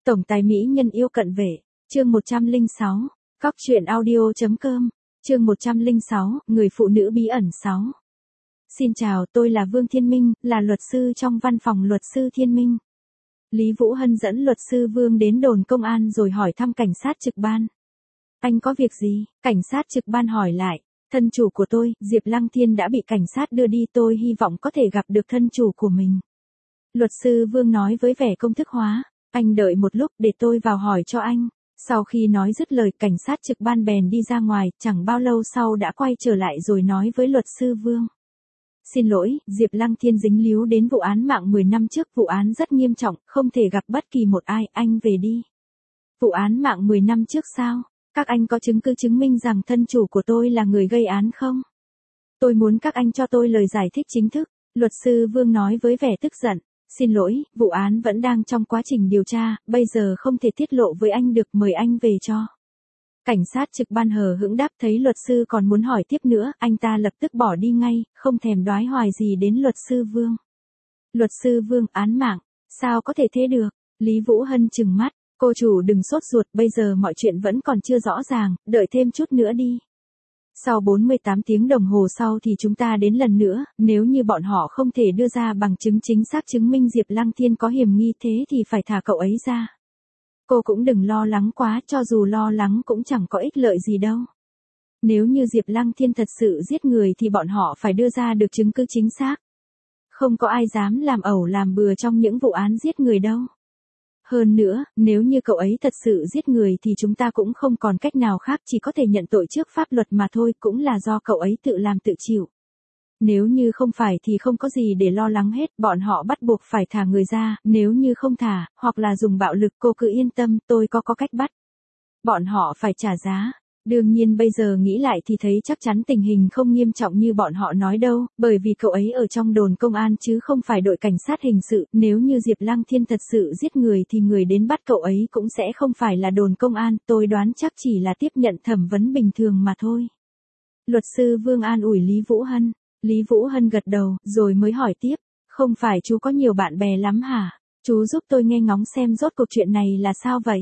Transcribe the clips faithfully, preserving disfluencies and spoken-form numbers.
Tổng tài mỹ nhân yêu cận vệ, chương một trăm lẻ sáu, Cóc truyện audio.com, chương một trăm lẻ sáu, người phụ nữ bí ẩn sáu. Xin chào, tôi là Vương Thiên Minh, là luật sư trong văn phòng luật sư Thiên Minh. Lý Vũ Hân dẫn luật sư Vương đến đồn công an rồi hỏi thăm cảnh sát trực ban. Anh có việc gì? Cảnh sát trực ban hỏi lại. Thân chủ của tôi, Diệp Lăng Thiên đã bị cảnh sát đưa đi, tôi hy vọng có thể gặp được thân chủ của mình. Luật sư Vương nói với vẻ công thức hóa. Anh đợi một lúc để tôi vào hỏi cho anh. Sau khi nói dứt lời, cảnh sát trực ban bèn đi ra ngoài, chẳng bao lâu sau đã quay trở lại rồi nói với luật sư Vương. Xin lỗi, Diệp Lăng Thiên dính líu đến vụ án mạng mười năm trước, vụ án rất nghiêm trọng, không thể gặp bất kỳ một ai, anh về đi. Vụ án mạng mười năm trước sao? Các anh có chứng cứ chứng minh rằng thân chủ của tôi là người gây án không? Tôi muốn các anh cho tôi lời giải thích chính thức, luật sư Vương nói với vẻ tức giận. Xin lỗi, vụ án vẫn đang trong quá trình điều tra, bây giờ không thể tiết lộ với anh được, mời anh về cho. Cảnh sát trực ban hờ hững đáp, thấy luật sư còn muốn hỏi tiếp nữa, anh ta lập tức bỏ đi ngay, không thèm đoái hoài gì đến luật sư Vương. Luật sư Vương, án mạng, sao có thể thế được? Lý Vũ Hân trừng mắt, cô chủ đừng sốt ruột, bây giờ mọi chuyện vẫn còn chưa rõ ràng, đợi thêm chút nữa đi. Sau bốn mươi tám tiếng đồng hồ sau thì chúng ta đến lần nữa, nếu như bọn họ không thể đưa ra bằng chứng chính xác chứng minh Diệp Lăng Thiên có hiểm nghi thế thì phải thả cậu ấy ra. Cô cũng đừng lo lắng quá, cho dù lo lắng cũng chẳng có ích lợi gì đâu. Nếu như Diệp Lăng Thiên thật sự giết người thì bọn họ phải đưa ra được chứng cứ chính xác. Không có ai dám làm ẩu làm bừa trong những vụ án giết người đâu. Hơn nữa, nếu như cậu ấy thật sự giết người thì chúng ta cũng không còn cách nào khác, chỉ có thể nhận tội trước pháp luật mà thôi, cũng là do cậu ấy tự làm tự chịu. Nếu như không phải thì không có gì để lo lắng hết, bọn họ bắt buộc phải thả người ra, nếu như không thả, hoặc là dùng bạo lực, cô cứ yên tâm, tôi có có cách bắt. Bọn họ phải trả giá. Đương nhiên bây giờ nghĩ lại thì thấy chắc chắn tình hình không nghiêm trọng như bọn họ nói đâu, bởi vì cậu ấy ở trong đồn công an chứ không phải đội cảnh sát hình sự, nếu như Diệp Lăng Thiên thật sự giết người thì người đến bắt cậu ấy cũng sẽ không phải là đồn công an, tôi đoán chắc chỉ là tiếp nhận thẩm vấn bình thường mà thôi. Luật sư Vương an ủi Lý Vũ Hân. Lý Vũ Hân gật đầu, rồi mới hỏi tiếp, không phải chú có nhiều bạn bè lắm hả? Chú giúp tôi nghe ngóng xem rốt cuộc chuyện này là sao vậy?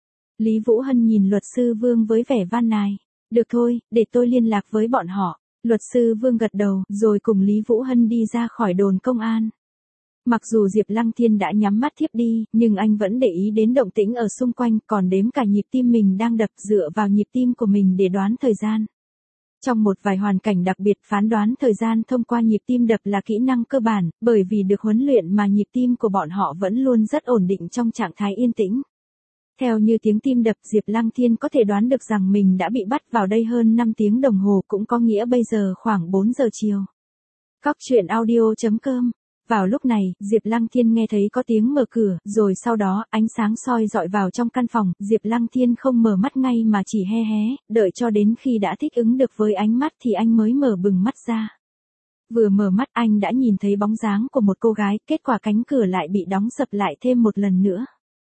Lý Vũ Hân nhìn luật sư Vương với vẻ van nài. Được thôi, để tôi liên lạc với bọn họ. Luật sư Vương gật đầu, rồi cùng Lý Vũ Hân đi ra khỏi đồn công an. Mặc dù Diệp Lăng Thiên đã nhắm mắt thiếp đi, nhưng anh vẫn để ý đến động tĩnh ở xung quanh, còn đếm cả nhịp tim mình đang đập, dựa vào nhịp tim của mình để đoán thời gian. Trong một vài hoàn cảnh đặc biệt, phán đoán thời gian thông qua nhịp tim đập là kỹ năng cơ bản, bởi vì được huấn luyện mà nhịp tim của bọn họ vẫn luôn rất ổn định trong trạng thái yên tĩnh. Theo như tiếng tim đập, Diệp Lăng Thiên có thể đoán được rằng mình đã bị bắt vào đây hơn năm tiếng đồng hồ, cũng có nghĩa bây giờ khoảng bốn giờ chiều. Cóc truyện audio.com. Vào lúc này, Diệp Lăng Thiên nghe thấy có tiếng mở cửa, rồi sau đó, ánh sáng soi dọi vào trong căn phòng, Diệp Lăng Thiên không mở mắt ngay mà chỉ hé hé, đợi cho đến khi đã thích ứng được với ánh mắt thì anh mới mở bừng mắt ra. Vừa mở mắt anh đã nhìn thấy bóng dáng của một cô gái, kết quả cánh cửa lại bị đóng sập lại thêm một lần nữa.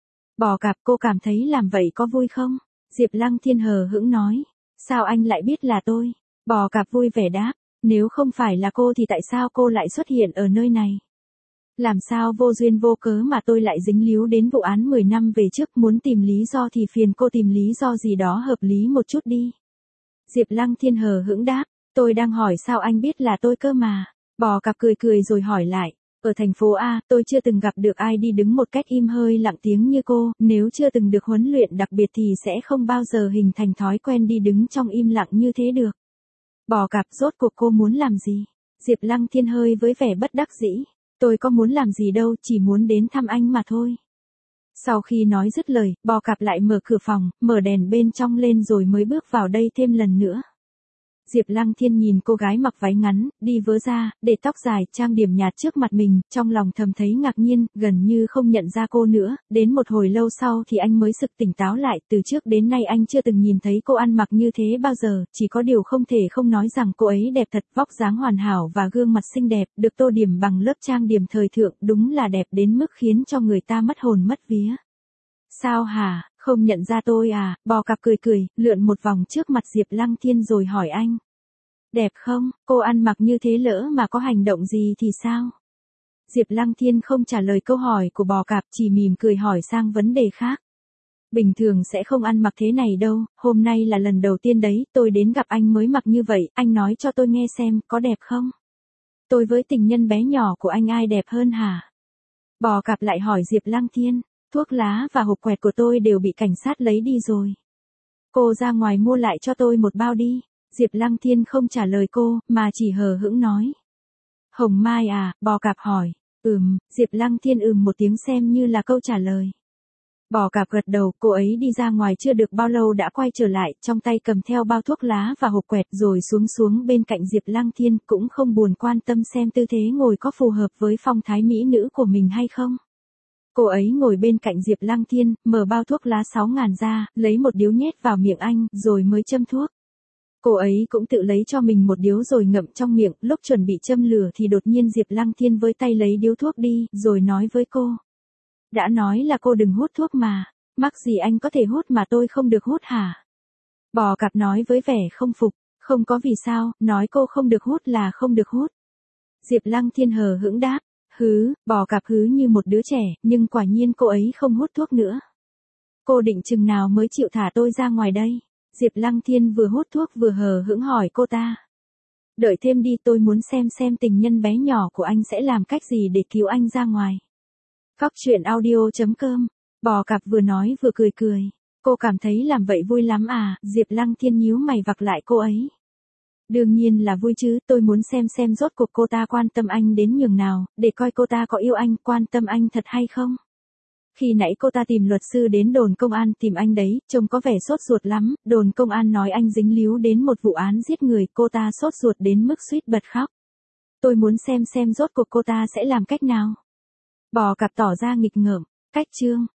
Bò cạp, cô cảm thấy làm vậy có vui không? Diệp Lăng Thiên hờ hững nói. Sao anh lại biết là tôi? Bò cạp vui vẻ đáp. Nếu không phải là cô thì tại sao cô lại xuất hiện ở nơi này? Làm sao vô duyên vô cớ mà tôi lại dính líu đến vụ án mười năm về trước, muốn tìm lý do thì phiền cô tìm lý do gì đó hợp lý một chút đi. Diệp Lăng Thiên hờ hững đáp. Tôi đang hỏi sao anh biết là tôi cơ mà. Bò cạp cười cười rồi hỏi lại. Ở thành phố A, tôi chưa từng gặp được ai đi đứng một cách im hơi lặng tiếng như cô, nếu chưa từng được huấn luyện đặc biệt thì sẽ không bao giờ hình thành thói quen đi đứng trong im lặng như thế được. Bò cạp, rốt cuộc cô muốn làm gì? Diệp Lăng Thiên hơi với vẻ bất đắc dĩ. Tôi có muốn làm gì đâu, chỉ muốn đến thăm anh mà thôi. Sau khi nói dứt lời, bò cạp lại mở cửa phòng, mở đèn bên trong lên rồi mới bước vào đây thêm lần nữa. Diệp Lăng Thiên nhìn cô gái mặc váy ngắn, đi vớ ra, để tóc dài, trang điểm nhạt trước mặt mình, trong lòng thầm thấy ngạc nhiên, gần như không nhận ra cô nữa, đến một hồi lâu sau thì anh mới sực tỉnh táo lại, từ trước đến nay anh chưa từng nhìn thấy cô ăn mặc như thế bao giờ, chỉ có điều không thể không nói rằng cô ấy đẹp thật, vóc dáng hoàn hảo và gương mặt xinh đẹp, được tô điểm bằng lớp trang điểm thời thượng, đúng là đẹp đến mức khiến cho người ta mất hồn mất vía. Sao hả, không nhận ra tôi à? Bò cạp cười cười, lượn một vòng trước mặt Diệp Lăng Thiên rồi hỏi anh. Đẹp không? Cô ăn mặc như thế lỡ mà có hành động gì thì sao? Diệp Lăng Thiên không trả lời câu hỏi của bò cạp, chỉ mỉm cười hỏi sang vấn đề khác. Bình thường sẽ không ăn mặc thế này đâu, hôm nay là lần đầu tiên đấy, tôi đến gặp anh mới mặc như vậy, anh nói cho tôi nghe xem, có đẹp không? Tôi với tình nhân bé nhỏ của anh ai đẹp hơn hả? Bò cạp lại hỏi Diệp Lăng Thiên, thuốc lá và hộp quẹt của tôi đều bị cảnh sát lấy đi rồi. Cô ra ngoài mua lại cho tôi một bao đi. Diệp Lăng Thiên không trả lời cô, mà chỉ hờ hững nói. Hồng Mai à, bò cạp hỏi. Ừm, Diệp Lăng Thiên ừm một tiếng xem như là câu trả lời. Bò cạp gật đầu, cô ấy đi ra ngoài chưa được bao lâu đã quay trở lại, trong tay cầm theo bao thuốc lá và hộp quẹt rồi xuống xuống bên cạnh Diệp Lăng Thiên, cũng không buồn quan tâm xem tư thế ngồi có phù hợp với phong thái mỹ nữ của mình hay không. Cô ấy ngồi bên cạnh Diệp Lăng Thiên, mở bao thuốc lá sáu ngàn ra, lấy một điếu nhét vào miệng anh, rồi mới châm thuốc. Cô ấy cũng tự lấy cho mình một điếu rồi ngậm trong miệng, lúc chuẩn bị châm lửa thì đột nhiên Diệp Lăng Thiên với tay lấy điếu thuốc đi, rồi nói với cô. Đã nói là cô đừng hút thuốc mà, mắc gì anh có thể hút mà tôi không được hút hả? Bò cạp nói với vẻ không phục, không có vì sao, nói cô không được hút là không được hút. Diệp Lăng Thiên hờ hững đáp, hứ, bò cạp hứ như một đứa trẻ, nhưng quả nhiên cô ấy không hút thuốc nữa. Cô định chừng nào mới chịu thả tôi ra ngoài đây? Diệp Lăng Thiên vừa hút thuốc vừa hờ hững hỏi cô ta. Đợi thêm đi, tôi muốn xem xem tình nhân bé nhỏ của anh sẽ làm cách gì để cứu anh ra ngoài. Cóc truyện audio chấm com. Bò cạp vừa nói vừa cười cười. Cô cảm thấy làm vậy vui lắm à? Diệp Lăng Thiên nhíu mày vặc lại cô ấy. Đương nhiên là vui chứ, tôi muốn xem xem rốt cuộc cô ta quan tâm anh đến nhường nào, để coi cô ta có yêu anh, quan tâm anh thật hay không. Khi nãy cô ta tìm luật sư đến đồn công an tìm anh đấy, trông có vẻ sốt ruột lắm, đồn công an nói anh dính líu đến một vụ án giết người, cô ta sốt ruột đến mức suýt bật khóc. Tôi muốn xem xem rốt cuộc cô ta sẽ làm cách nào. Bò cạp tỏ ra nghịch ngợm, cách chương.